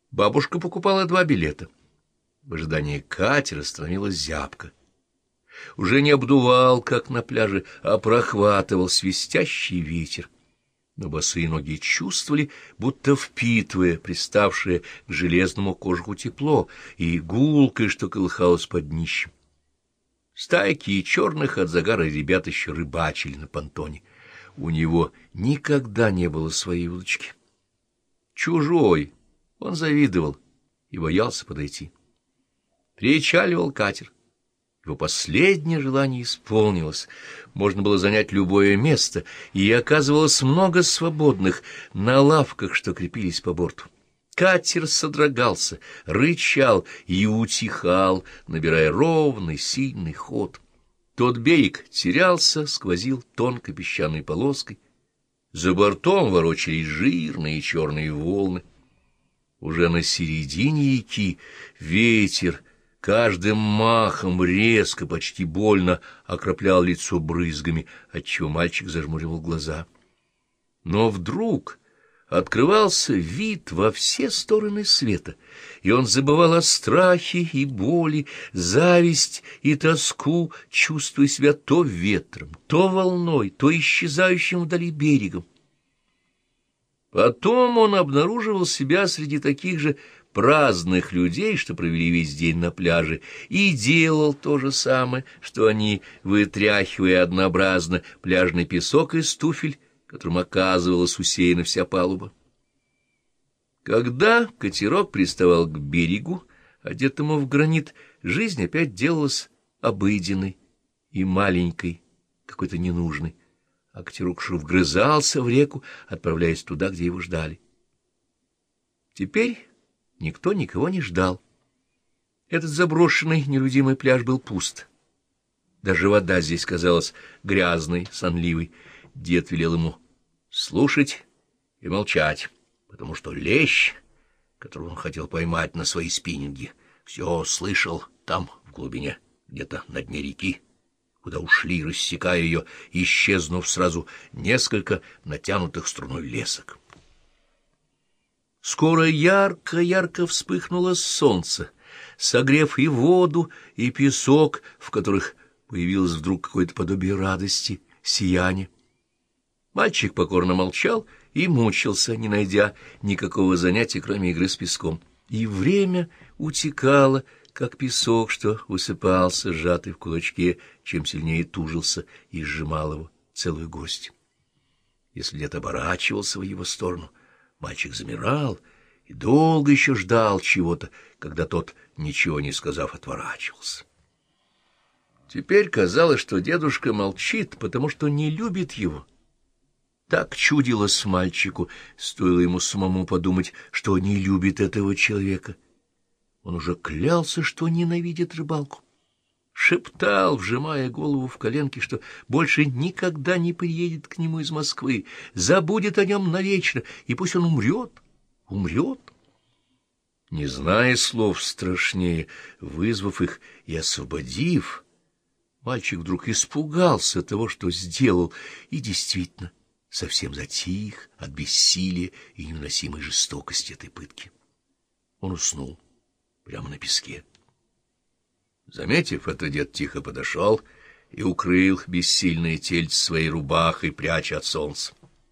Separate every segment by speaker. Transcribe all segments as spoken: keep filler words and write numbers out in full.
Speaker 1: Бабушка покупала два билета. В ожидании катера становилась зябко. Уже не обдувал, как на пляже, а прохватывал свистящий ветер. Но босые ноги чувствовали, будто впитывая приставшее к железному кожуху тепло и гулкой, что колыхалось под днищем. Стайки и черных от загара ребят еще рыбачили на понтоне. У него никогда не было своей удочки. Чужой он завидовал и боялся подойти. Причаливал катер. Его последнее желание исполнилось. Можно было занять любое место, и оказывалось много свободных на лавках, что крепились по борту. Катер содрогался, рычал и утихал, набирая ровный, сильный ход. Тот берег терялся, сквозил тонкой песчаной полоской. За бортом ворочались жирные черные волны. Уже на середине реки ветер каждым махом резко, почти больно окроплял лицо брызгами, отчего мальчик зажмуривал глаза. Но вдруг открывался вид во все стороны света, и он забывал о страхе и боли, зависть и тоску, чувствуя себя то ветром, то волной, то исчезающим вдали берегом. Потом он обнаруживал себя среди таких же праздных людей, что провели весь день на пляже, и делал то же самое, что они, вытряхивая однообразно пляжный песок из туфель, которым оказывалась усеяна вся палуба. Когда катерок приставал к берегу, одетому в гранит, жизнь опять делалась обыденной и маленькой, какой-то ненужной, а катерок уж вгрызался в реку, отправляясь туда, где его ждали. Теперь никто никого не ждал. Этот заброшенный, нелюдимый пляж был пуст. Даже вода здесь казалась грязной, сонливой. Дед велел ему слушать и молчать, потому что лещ, которого он хотел поймать на свои спиннинги, все слышал там, в глубине, где-то на дне реки, куда ушли, рассекая ее, исчезнув сразу несколько натянутых струной лесок. Скоро ярко-ярко вспыхнуло солнце, согрев и воду, и песок, в которых появилось вдруг какое-то подобие радости, сияния. Мальчик покорно молчал и мучился, не найдя никакого занятия, кроме игры с песком. И время утекало, как песок, что высыпался, сжатый в кулачке, чем сильнее тужился и сжимал его целую горсть. Если дед оборачивался в его сторону, мальчик замирал и долго еще ждал чего-то, когда тот, ничего не сказав, отворачивался. Теперь казалось, что дедушка молчит, потому что не любит его. Так чудилось мальчику, стоило ему самому подумать, что не любит этого человека. Он уже клялся, что ненавидит рыбалку. Шептал, вжимая голову в коленки, что больше никогда не приедет к нему из Москвы, забудет о нем навечно, и пусть он умрет, умрет. Не зная слов страшнее, вызвав их и освободив, мальчик вдруг испугался того, что сделал, и действительно совсем затих от бессилия и невыносимой жестокости этой пытки. Он уснул прямо на песке. Заметив это, дед тихо подошел и укрыл бессильное тельце своей рубахой, пряча от солнца.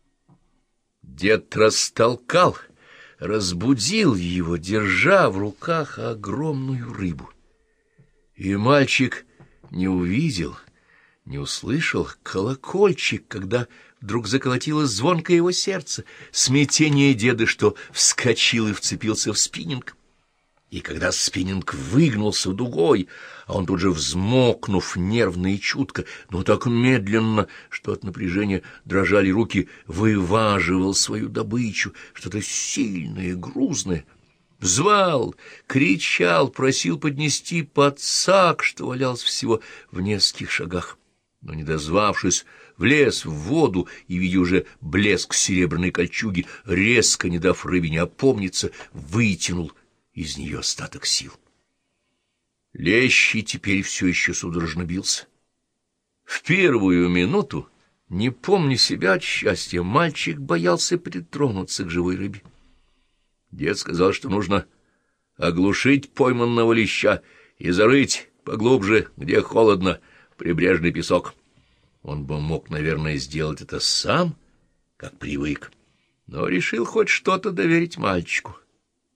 Speaker 1: Дед растолкал, разбудил его, держа в руках огромную рыбу. И мальчик не увидел, не услышал колокольчик, когда вдруг заколотилось звонко его сердце, смятение деда, что вскочил и вцепился в спиннинг. И когда спиннинг выгнулся дугой, а он тут же, взмокнув нервно и чутко, но так медленно, что от напряжения дрожали руки, вываживал свою добычу, что-то сильное, грузное, звал, кричал, просил поднести подсак, что валялся всего в нескольких шагах. Но, не дозвавшись, влез в воду и, видя уже блеск серебряной кольчуги, резко, не дав рыбине опомниться, вытянул из нее остаток сил. Лещий теперь все еще судорожно бился. В первую минуту, не помня себя от счастья, мальчик боялся притронуться к живой рыбе. Дед сказал, что нужно оглушить пойманного леща и зарыть поглубже, где холодно, в прибрежный песок. Он бы мог, наверное, сделать это сам, как привык, но решил хоть что-то доверить мальчику.